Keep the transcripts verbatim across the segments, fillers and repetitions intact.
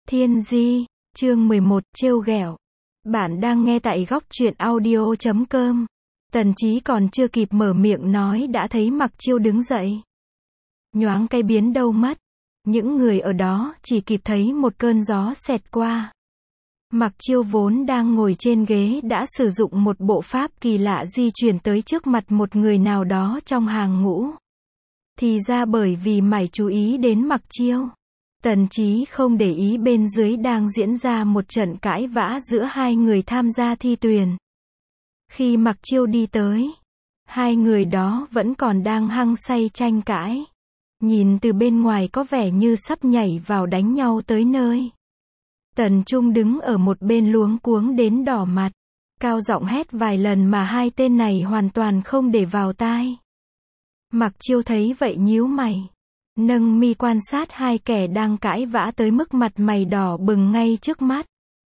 Thiên Di, chương mười một, trêu ghẹo. Bạn đang nghe tại góc truyện audio chấm com. Tần Chí còn chưa kịp mở miệng nói đã thấy Mặc Chiêu đứng dậy. Nhoáng cái biến đâu mất. Những người ở đó chỉ kịp thấy một cơn gió xẹt qua. Mặc Chiêu vốn đang ngồi trên ghế đã sử dụng một bộ pháp kỳ lạ di chuyển tới trước mặt một người nào đó trong hàng ngũ. Thì ra bởi vì mải chú ý đến Mặc Chiêu, Tần Chí không để ý bên dưới đang diễn ra một trận cãi vã giữa hai người tham gia thi tuyển. Khi Mặc Chiêu đi tới, hai người đó vẫn còn đang hăng say tranh cãi. Nhìn từ bên ngoài có vẻ như sắp nhảy vào đánh nhau tới nơi. Tần Trung đứng ở một bên luống cuống đến đỏ mặt, cao giọng hét vài lần mà hai tên này hoàn toàn không để vào tai. Mặc Chiêu thấy vậy nhíu mày, nâng mi quan sát hai kẻ đang cãi vã tới mức mặt mày đỏ bừng ngay trước mắt.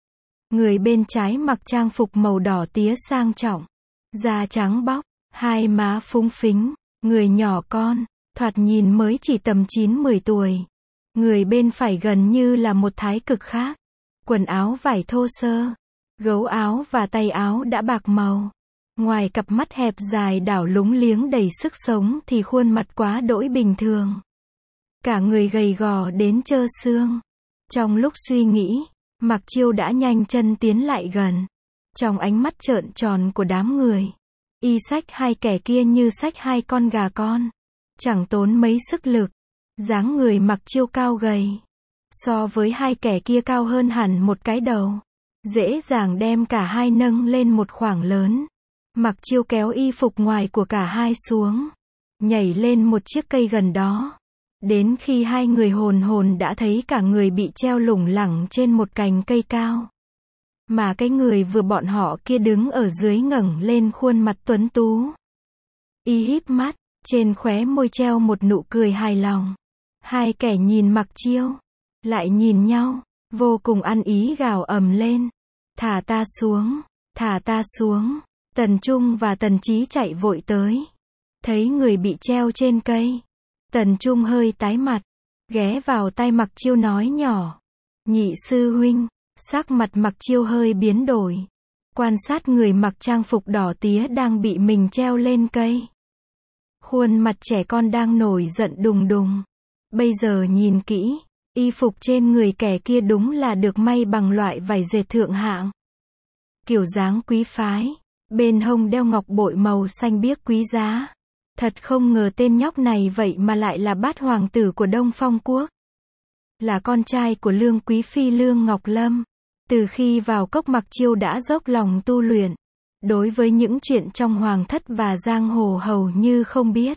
Người bên trái mặc trang phục màu đỏ tía sang trọng, da trắng bóc, hai má phúng phính, người nhỏ con, thoạt nhìn mới chỉ tầm chín mười tuổi. Người bên phải gần như là một thái cực khác, quần áo vải thô sơ, gấu áo và tay áo đã bạc màu. Ngoài cặp mắt hẹp dài đảo lúng liếng đầy sức sống thì khuôn mặt quá đỗi bình thường. Cả người gầy gò đến trơ xương. Trong lúc suy nghĩ, Mặc Chiêu đã nhanh chân tiến lại gần. Trong ánh mắt trợn tròn của đám người, y xách hai kẻ kia như xách hai con gà con. Chẳng tốn mấy sức lực. Dáng người Mặc Chiêu cao gầy, so với hai kẻ kia cao hơn hẳn một cái đầu. Dễ dàng đem cả hai nâng lên một khoảng lớn. Mặc Chiêu kéo y phục ngoài của cả hai xuống, nhảy lên một chiếc cây gần đó. Đến khi hai người hồn hồn đã thấy cả người bị treo lủng lẳng trên một cành cây cao. Mà cái người vừa bọn họ kia đứng ở dưới ngẩng lên khuôn mặt tuấn tú. Y híp mắt, trên khóe môi treo một nụ cười hài lòng. Hai kẻ nhìn Mặc Chiêu, lại nhìn nhau, vô cùng ăn ý gào ầm lên. Thả ta xuống, thả ta xuống. Tần Trung và Tần Chí chạy vội tới. Thấy người bị treo trên cây, Tần Trung hơi tái mặt, ghé vào tai Mặc Chiêu nói nhỏ. Nhị sư huynh. Sắc mặt Mặc Chiêu hơi biến đổi, quan sát người mặc trang phục đỏ tía đang bị mình treo lên cây. Khuôn mặt trẻ con đang nổi giận đùng đùng. Bây giờ nhìn kỹ, y phục trên người kẻ kia đúng là được may bằng loại vải dệt thượng hạng. Kiểu dáng quý phái, bên hông đeo ngọc bội màu xanh biếc quý giá. Thật không ngờ tên nhóc này vậy mà lại là bát hoàng tử của Đông Phong Quốc. Là con trai của Lương Quý Phi Lương Ngọc Lâm. Từ khi vào cốc Mặc Chiêu đã dốc lòng tu luyện. Đối với những chuyện trong hoàng thất và giang hồ hầu như không biết.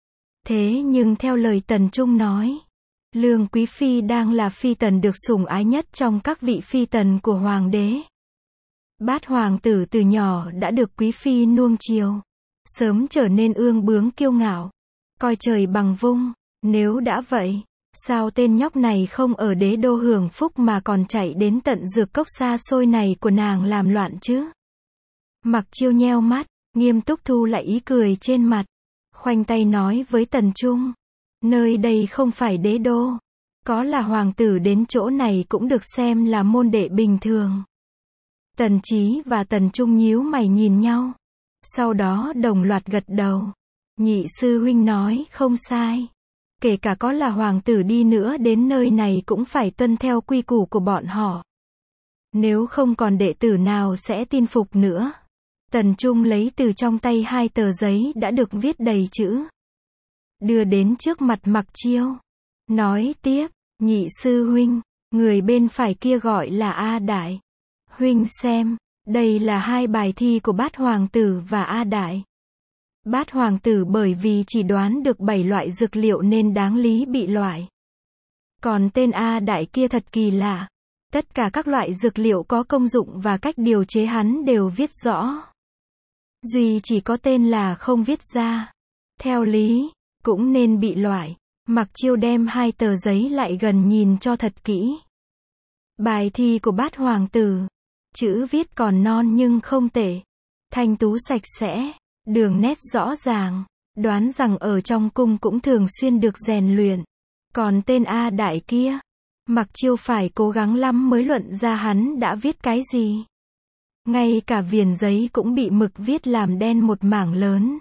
Thế nhưng theo lời Tần Trung nói, Lương Quý Phi đang là phi tần được sủng ái nhất trong các vị phi tần của hoàng đế. Bát hoàng tử từ nhỏ đã được Quý Phi nuông chiều, sớm trở nên ương bướng kiêu ngạo, coi trời bằng vung. Nếu đã vậy, sao tên nhóc này không ở đế đô hưởng phúc mà còn chạy đến tận dược cốc xa xôi này của nàng làm loạn chứ? Mặc Chiêu nheo mắt, nghiêm túc thu lại ý cười trên mặt, khoanh tay nói với Tần Trung. Nơi đây không phải đế đô, có là hoàng tử đến chỗ này cũng được xem là môn đệ bình thường. Tần Chí và Tần Trung nhíu mày nhìn nhau, sau đó đồng loạt gật đầu. Nhị sư huynh nói không sai. Kể cả có là hoàng tử đi nữa đến nơi này cũng phải tuân theo quy củ của bọn họ. Nếu không còn đệ tử nào sẽ tin phục nữa. Tần Trung lấy từ trong tay hai tờ giấy đã được viết đầy chữ, đưa đến trước mặt Mặc Chiêu. Nói tiếp, nhị sư huynh, người bên phải kia gọi là A Đại. Huynh xem, đây là hai bài thi của Bát Hoàng tử và A Đại. Bát Hoàng tử bởi vì chỉ đoán được bảy loại dược liệu nên đáng lý bị loại. Còn tên A Đại kia thật kỳ lạ. Tất cả các loại dược liệu có công dụng và cách điều chế hắn đều viết rõ. Duy chỉ có tên là không viết ra. Theo lý, cũng nên bị loại. Mặc Chiêu đem hai tờ giấy lại gần nhìn cho thật kỹ. Bài thi của Bát Hoàng tử. Chữ viết còn non nhưng không tệ. Thanh tú sạch sẽ. Đường nét rõ ràng, đoán rằng ở trong cung cũng thường xuyên được rèn luyện. Còn tên A Đại kia, Mặc Chiêu phải cố gắng lắm mới luận ra hắn đã viết cái gì. Ngay cả viền giấy cũng bị mực viết làm đen một mảng lớn.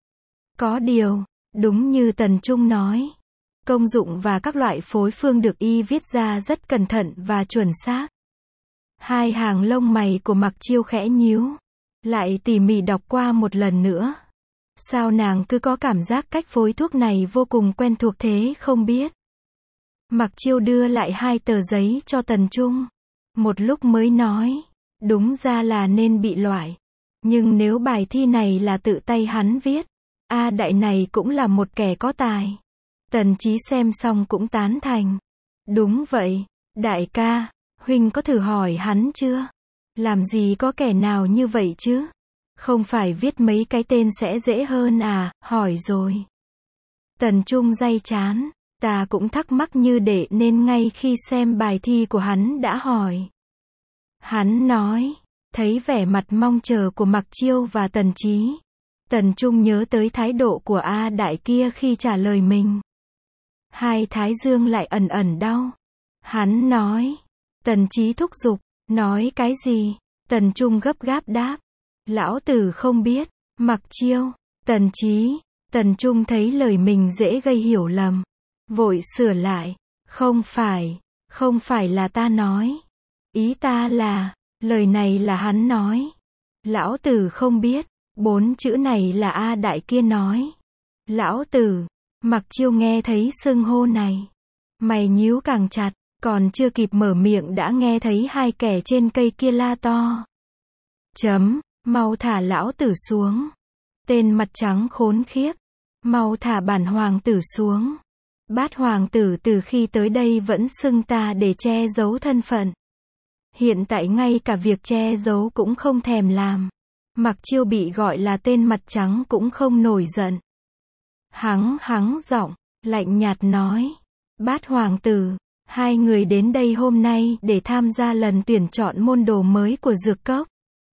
Có điều, đúng như Tần Trung nói, công dụng và các loại phối phương được y viết ra rất cẩn thận và chuẩn xác. Hai hàng lông mày của Mặc Chiêu khẽ nhíu, lại tỉ mỉ đọc qua một lần nữa. Sao nàng cứ có cảm giác cách phối thuốc này vô cùng quen thuộc thế không biết. Mặc Chiêu đưa lại hai tờ giấy cho Tần Trung. Một lúc mới nói, đúng ra là nên bị loại. Nhưng nếu bài thi này là tự tay hắn viết, A Đại này cũng là một kẻ có tài. Tần Chí xem xong cũng tán thành. Đúng vậy, đại ca, huynh có thử hỏi hắn chưa? Làm gì có kẻ nào như vậy chứ? Không phải viết mấy cái tên sẽ dễ hơn à, hỏi rồi. Tần Trung day chán, ta cũng thắc mắc như đệ nên ngay khi xem bài thi của hắn đã hỏi. Hắn nói, thấy vẻ mặt mong chờ của Mặc Chiêu và Tần Chí. Tần Trung nhớ tới thái độ của A Đại kia khi trả lời mình. Hai thái dương lại ẩn ẩn đau. Hắn nói, Tần Chí thúc giục, nói cái gì? Tần Trung gấp gáp đáp, lão tử không biết. Mặc Chiêu, Tần Chí, Tần Trung thấy lời mình dễ gây hiểu lầm, vội sửa lại, không phải, không phải là ta nói. Ý ta là, lời này là hắn nói. Lão tử không biết, bốn chữ này là A Đại kia nói. Lão tử, Mặc Chiêu nghe thấy xưng hô này, mày nhíu càng chặt, còn chưa kịp mở miệng đã nghe thấy hai kẻ trên cây kia la to. Chấm, mau thả lão tử xuống. Tên mặt trắng khốn khiếp, mau thả bản hoàng tử xuống. Bát hoàng tử từ khi tới đây vẫn xưng ta để che giấu thân phận. Hiện tại ngay cả việc che giấu cũng không thèm làm. Mặc Chiêu bị gọi là tên mặt trắng cũng không nổi giận. Hắng hắng giọng, lạnh nhạt nói. Bát hoàng tử, hai người đến đây hôm nay để tham gia lần tuyển chọn môn đồ mới của Dược Cốc.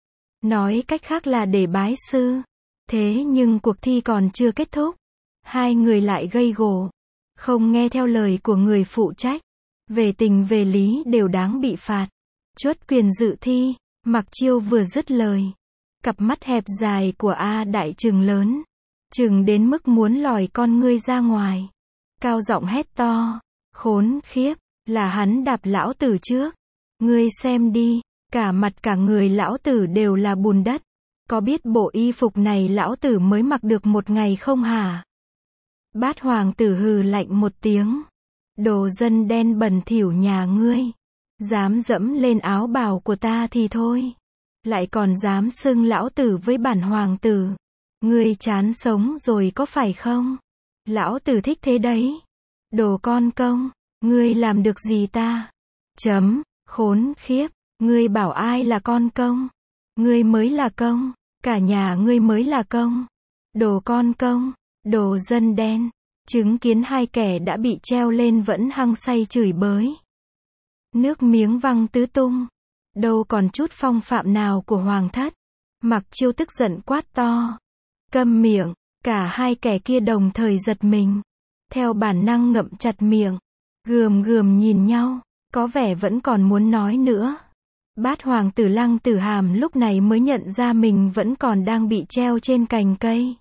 Nói cách khác là để bái sư. Thế nhưng cuộc thi còn chưa kết thúc. Hai người lại gây gổ. Không nghe theo lời của người phụ trách. Về tình về lý đều đáng bị phạt. Chuất quyền dự thi. Mặc Chiêu vừa dứt lời, cặp mắt hẹp dài của A Đại trừng lớn, trừng đến mức muốn lòi con ngươi ra ngoài. Cao giọng hét to, khốn khiếp, là hắn đạp lão tử trước. Ngươi xem đi, cả mặt cả người lão tử đều là bùn đất. Có biết bộ y phục này lão tử mới mặc được một ngày không hả? Bát hoàng tử hừ lạnh một tiếng. Đồ dân đen bẩn thỉu nhà ngươi. Dám dẫm lên áo bào của ta thì thôi. Lại còn dám xưng lão tử với bản hoàng tử. Ngươi chán sống rồi có phải không? Lão tử thích thế đấy. Đồ con công, ngươi làm được gì ta? Chấm, khốn khiếp, ngươi bảo ai là con công? Ngươi mới là công, cả nhà ngươi mới là công. Đồ con công, đồ dân đen. Chứng kiến hai kẻ đã bị treo lên vẫn hăng say chửi bới. Nước miếng văng tứ tung. Đâu còn chút phong phạm nào của hoàng thất. Mặc Chiêu tức giận quát to. Câm miệng, cả hai kẻ kia đồng thời giật mình. Theo bản năng ngậm chặt miệng. Gườm gườm nhìn nhau, có vẻ vẫn còn muốn nói nữa. Bát hoàng tử Lăng Tử Hàm lúc này mới nhận ra mình vẫn còn đang bị treo trên cành cây.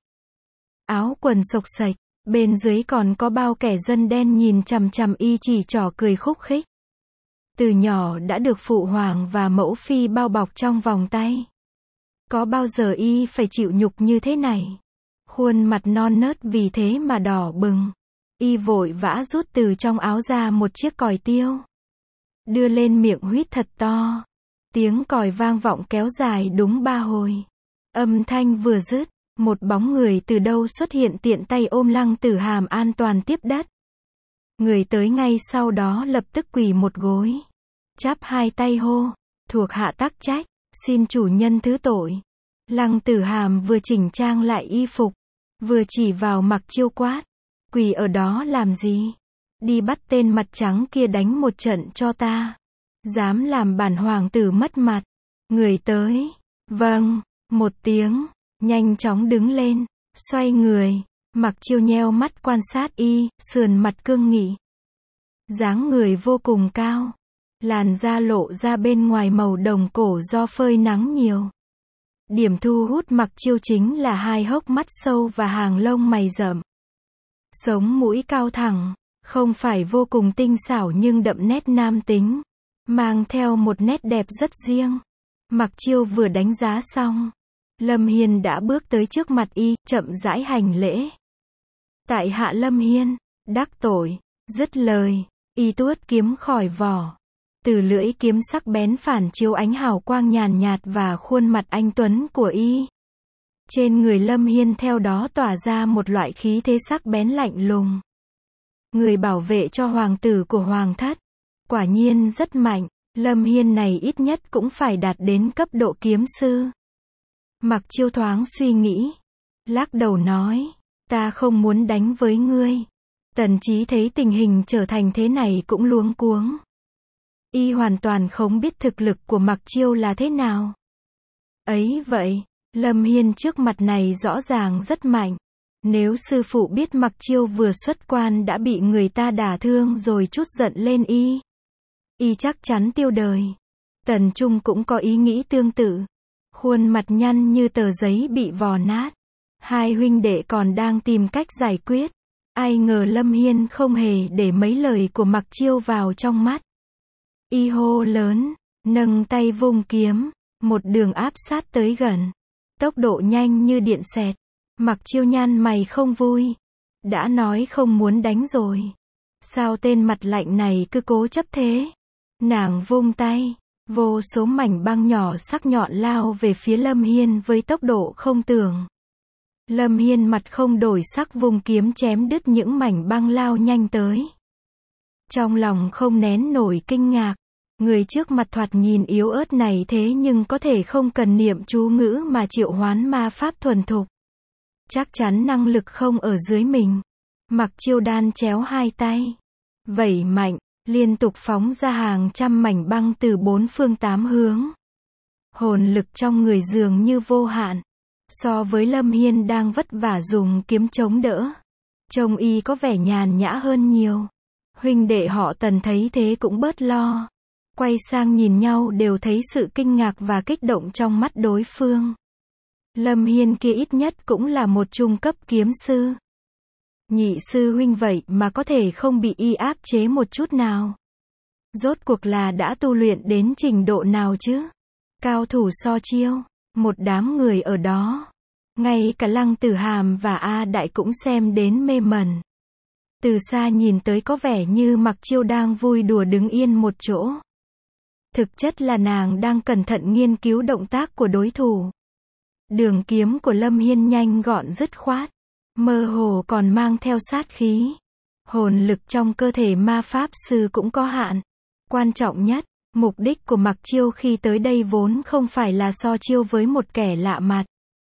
Áo quần xộc xệch, bên dưới còn có bao kẻ dân đen nhìn chằm chằm y chỉ trỏ cười khúc khích. Từ nhỏ đã được phụ hoàng và mẫu phi bao bọc trong vòng tay. Có bao giờ y phải chịu nhục như thế này? Khuôn mặt non nớt vì thế mà đỏ bừng. Y vội vã rút từ trong áo ra một chiếc còi tiêu. Đưa lên miệng huýt thật to. Tiếng còi vang vọng kéo dài đúng ba hồi. Âm thanh vừa dứt, một bóng người từ đâu xuất hiện tiện tay ôm Lăng Tử Hàm an toàn tiếp đất. Người tới ngay sau đó lập tức quỳ một gối. Chắp hai tay hô, thuộc hạ tắc trách, xin chủ nhân thứ tội. Lăng Tử Hàm vừa chỉnh trang lại y phục, vừa chỉ vào Mặc Chiêu quát. Quỳ ở đó làm gì? Đi bắt tên mặt trắng kia đánh một trận cho ta. Dám làm bản hoàng tử mất mặt. Người tới. Vâng, một tiếng, nhanh chóng đứng lên, xoay người. Mặc Chiêu nheo mắt quan sát y, sườn mặt cương nghị. Dáng người vô cùng cao. Làn da lộ ra bên ngoài màu đồng cổ do phơi nắng nhiều. Điểm thu hút Mặc Chiêu chính là hai hốc mắt sâu và hàng lông mày rậm. Sống mũi cao thẳng, không phải vô cùng tinh xảo nhưng đậm nét nam tính, mang theo một nét đẹp rất riêng. Mặc Chiêu vừa đánh giá xong, Lâm Hiên đã bước tới trước mặt y, chậm rãi hành lễ. Tại hạ Lâm Hiên, đắc tội, dứt lời, y tuốt kiếm khỏi vỏ. Từ lưỡi kiếm sắc bén phản chiếu ánh hào quang nhàn nhạt và khuôn mặt anh tuấn của y. Trên người Lâm Hiên theo đó tỏa ra một loại khí thế sắc bén lạnh lùng. Người bảo vệ cho hoàng tử của hoàng thất. Quả nhiên rất mạnh, Lâm Hiên này ít nhất cũng phải đạt đến cấp độ kiếm sư. Mặc Chiêu thoáng suy nghĩ, lắc đầu nói, ta không muốn đánh với ngươi. Tần Chí thấy tình hình trở thành thế này cũng luống cuống. Y hoàn toàn không biết thực lực của Mặc Chiêu là thế nào. Ấy vậy, Lâm Hiên trước mặt này rõ ràng rất mạnh. Nếu sư phụ biết Mặc Chiêu vừa xuất quan đã bị người ta đả thương rồi chút giận lên y, y chắc chắn tiêu đời. Tần Trung cũng có ý nghĩ tương tự. Khuôn mặt nhăn như tờ giấy bị vò nát. Hai huynh đệ còn đang tìm cách giải quyết. Ai ngờ Lâm Hiên không hề để mấy lời của Mặc Chiêu vào trong mắt. Y hô lớn, nâng tay vung kiếm, một đường áp sát tới gần. Tốc độ nhanh như điện xẹt. Mặc Chiêu nhăn mày không vui. Đã nói không muốn đánh rồi. Sao tên mặt lạnh này cứ cố chấp thế? Nàng vung tay, vô số mảnh băng nhỏ sắc nhọn lao về phía Lâm Hiên với tốc độ không tưởng. Lâm Hiên mặt không đổi sắc vung kiếm chém đứt những mảnh băng lao nhanh tới. Trong lòng không nén nổi kinh ngạc. Người trước mặt thoạt nhìn yếu ớt này thế nhưng có thể không cần niệm chú ngữ mà triệu hoán ma pháp thuần thục. Chắc chắn năng lực không ở dưới mình. Mặc Chiêu đan chéo hai tay, vẩy mạnh, liên tục phóng ra hàng trăm mảnh băng từ bốn phương tám hướng. Hồn lực trong người dường như vô hạn. So với Lâm Hiên đang vất vả dùng kiếm chống đỡ, trông y có vẻ nhàn nhã hơn nhiều. Huynh đệ họ Tần thấy thế cũng bớt lo. Quay sang nhìn nhau đều thấy sự kinh ngạc và kích động trong mắt đối phương. Lâm Hiên kia ít nhất cũng là một trung cấp kiếm sư. Nhị sư huynh vậy mà có thể không bị y áp chế một chút nào. Rốt cuộc là đã tu luyện đến trình độ nào chứ? Cao thủ so chiêu, một đám người ở đó. Ngay cả Lăng Tử Hàm và A Đại cũng xem đến mê mẩn. Từ xa nhìn tới có vẻ như Mặc Chiêu đang vui đùa đứng yên một chỗ. Thực chất là nàng đang cẩn thận nghiên cứu động tác của đối thủ. Đường kiếm của Lâm Hiên nhanh gọn dứt khoát, mơ hồ còn mang theo sát khí. Hồn lực trong cơ thể ma pháp sư cũng có hạn. Quan trọng nhất, mục đích của Mặc Chiêu khi tới đây vốn không phải là so chiêu với một kẻ lạ mặt.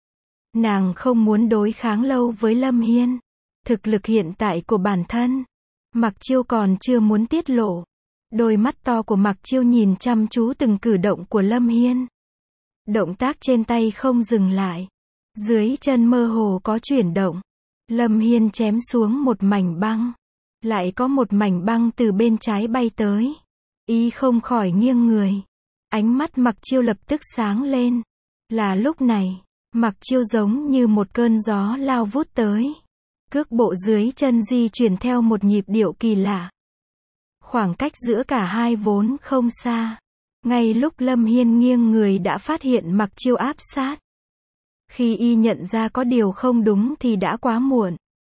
Nàng không muốn đối kháng lâu với Lâm Hiên. Thực lực hiện tại của bản thân, Mặc Chiêu còn chưa muốn tiết lộ. Đôi mắt to của Mặc Chiêu nhìn chăm chú từng cử động của Lâm Hiên. Động tác trên tay không dừng lại. Dưới chân mơ hồ có chuyển động. Lâm Hiên chém xuống một mảnh băng. Lại có một mảnh băng từ bên trái bay tới. Y không khỏi nghiêng người. Ánh mắt Mặc Chiêu lập tức sáng lên. Là lúc này, Mặc Chiêu giống như một cơn gió lao vút tới. Cước bộ dưới chân di chuyển theo một nhịp điệu kỳ lạ. Khoảng cách giữa cả hai vốn không xa. Ngay lúc Lâm Hiên nghiêng người đã phát hiện Mặc Chiêu áp sát. Khi y nhận ra có điều không đúng thì đã quá muộn.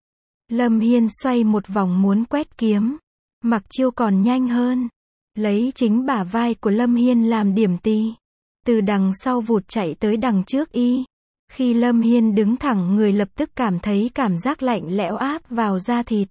Lâm Hiên xoay một vòng muốn quét kiếm. Mặc Chiêu còn nhanh hơn. Lấy chính bả vai của Lâm Hiên làm điểm tì. Từ đằng sau vụt chạy tới đằng trước y. Khi Lâm Hiên đứng thẳng người lập tức cảm thấy cảm giác lạnh lẽo áp vào da thịt.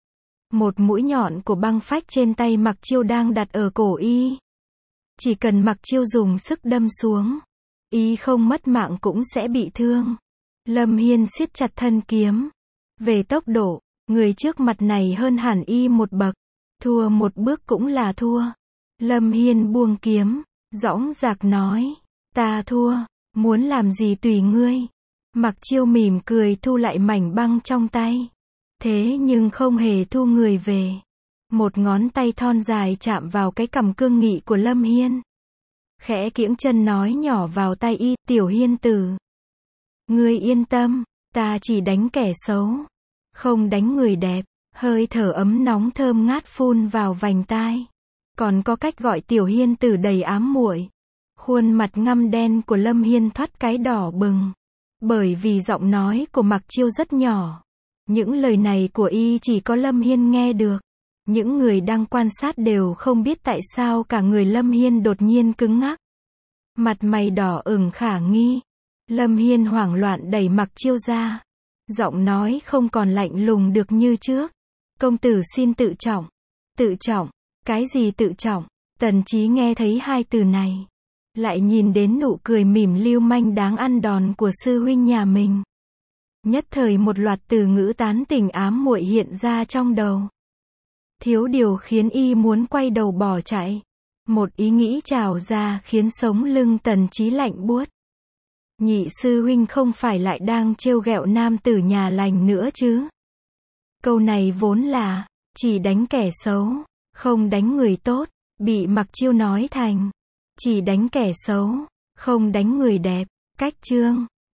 Một mũi nhọn của băng phách trên tay Mặc Chiêu đang đặt ở cổ y. Chỉ cần Mặc Chiêu dùng sức đâm xuống, y không mất mạng cũng sẽ bị thương. Lâm Hiên siết chặt thân kiếm. Về tốc độ, người trước mặt này hơn hẳn y một bậc. Thua một bước cũng là thua. Lâm Hiên buông kiếm, dõng dạc nói, ta thua, muốn làm gì tùy ngươi. Mặc Chiêu mỉm cười thu lại mảnh băng trong tay. Thế nhưng không hề thu người về. Một ngón tay thon dài chạm vào cái cằm cương nghị của Lâm Hiên. Khẽ kiễng chân nói nhỏ vào tai y, tiểu Hiên tử. Ngươi yên tâm, ta chỉ đánh kẻ xấu, không đánh người đẹp. Hơi thở ấm nóng thơm ngát phun vào vành tai. Còn có cách gọi tiểu Hiên tử đầy ám muội. Khuôn mặt ngăm đen của Lâm Hiên thoát cái đỏ bừng. Bởi vì giọng nói của Mặc Chiêu rất nhỏ. Những lời này của y chỉ có Lâm Hiên nghe được. Những người đang quan sát đều không biết tại sao cả người Lâm Hiên đột nhiên cứng ngắc. Mặt mày đỏ ửng khả nghi. Lâm Hiên hoảng loạn đẩy Mặc Chiêu ra. Giọng nói không còn lạnh lùng được như trước. Công tử xin tự trọng. Tự trọng? Cái gì tự trọng? Tần Chí nghe thấy hai từ này. Lại nhìn đến nụ cười mỉm lưu manh đáng ăn đòn của sư huynh nhà mình. Nhất thời một loạt từ ngữ tán tỉnh ám muội hiện ra trong đầu. Thiếu điều khiến y muốn quay đầu bỏ chạy. Một ý nghĩ trào ra khiến sống lưng Tần Chí lạnh buốt. Nhị sư huynh không phải lại đang trêu ghẹo nam tử nhà lành nữa chứ? Câu này vốn là chỉ đánh kẻ xấu, không đánh người tốt, bị Mặc Chiêu nói thành chỉ đánh kẻ xấu, không đánh người đẹp. Cách chương